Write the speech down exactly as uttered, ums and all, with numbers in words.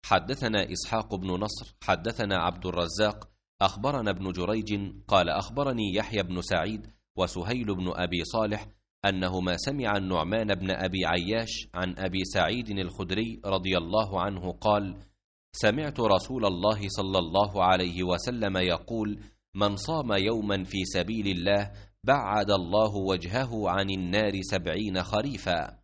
حدثنا إسحاق بن نصر حدثنا عبد الرزاق أخبرنا ابن جريج قال أخبرني يحيى بن سعيد وسهيل بن أبي صالح أنهما سمع النعمان بن أبي عياش عن أبي سعيد الخدري رضي الله عنه قال: سمعت رسول الله صلى الله عليه وسلم يقول: من صام يوما في سبيل الله بعد الله وجهه عن النار سبعين خريفا.